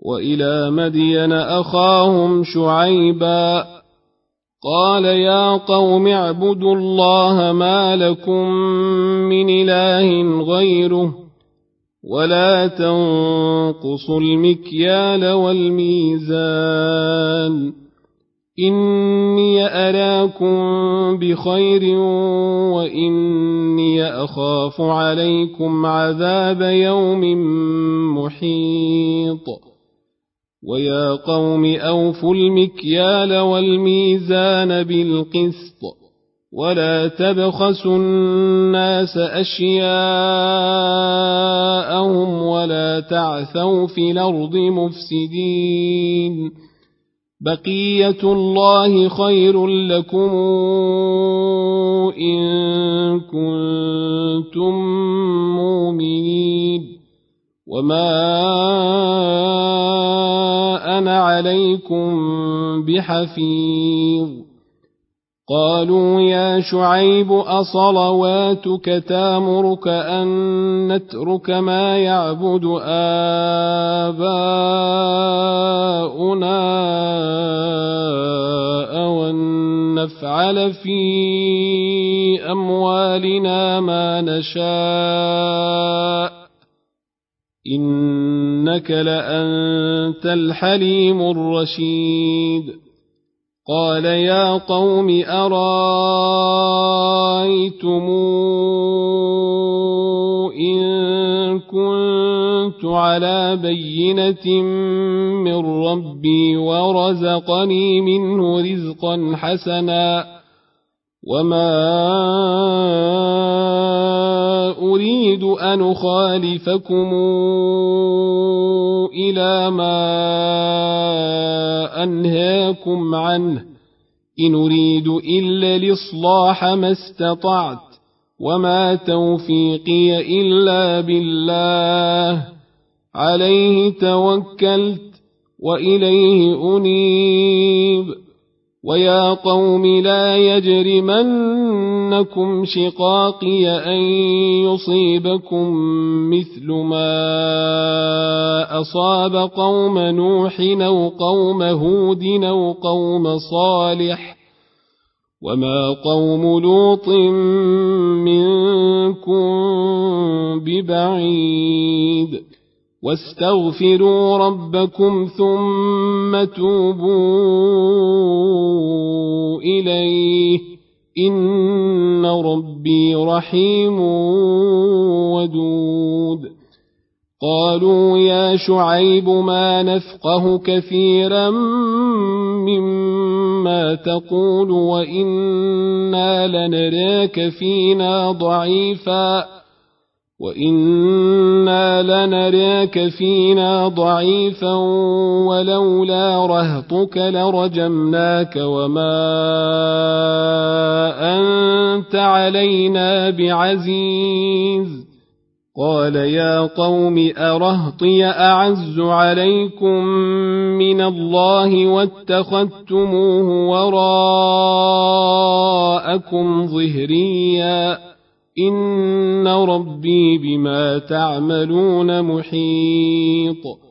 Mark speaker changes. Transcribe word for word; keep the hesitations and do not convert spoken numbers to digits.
Speaker 1: وإلى مدين أخاهم شعيبا قال يا قوم اعبدوا الله ما لكم من إله غيره ولا تنقصوا المكيال والميزان إني أراكم بخير وإني أخاف عليكم عذاب يوم محيط ويا قوم أوفوا المكيال والميزان بالقسط ولا تبخسوا الناس أشياءهم ولا تعثوا في الأرض مفسدين بقية الله خير لكم إن كنتم مؤمنين وما أنا عليكم بحفيظ قالوا يا شعيب أصلواتك تامرك أن نترك ما يعبد آباؤنا أو أن نفعل في أموالنا ما نشاء إنك لأنت الحليم الرشيد قال يا قوم أرأيتم إن كنت على بينة من ربي ورزقني منه رزقا حسنا وما أريد أن أخالفكم إلى ما أنهاكم عنه إن أريد إلا الإصلاح ما استطعت وما توفيقي إلا بالله عليه توكلت وإليه أنيب ويا قوم لا يجرمنكم شقاقي أن يصيبكم مثل ما أصاب قوم نوح أو قوم هود أو قوم صالح وما قوم لوط منكم ببعيد واستغفروا ربكم ثم توبوا إليه إن ربي رحيم ودود قالوا يا شعيب ما نفقه كثيرا مما تقول وإنا لنراك فينا ضعيفا وإنا لنراك فينا ضعيفا ولولا رهطك لرجمناك وما أنت علينا بعزيز قال يا قوم أرهطي أعز عليكم من الله واتخذتموه وراءكم ظهريا إن ربي بما تعملون محيط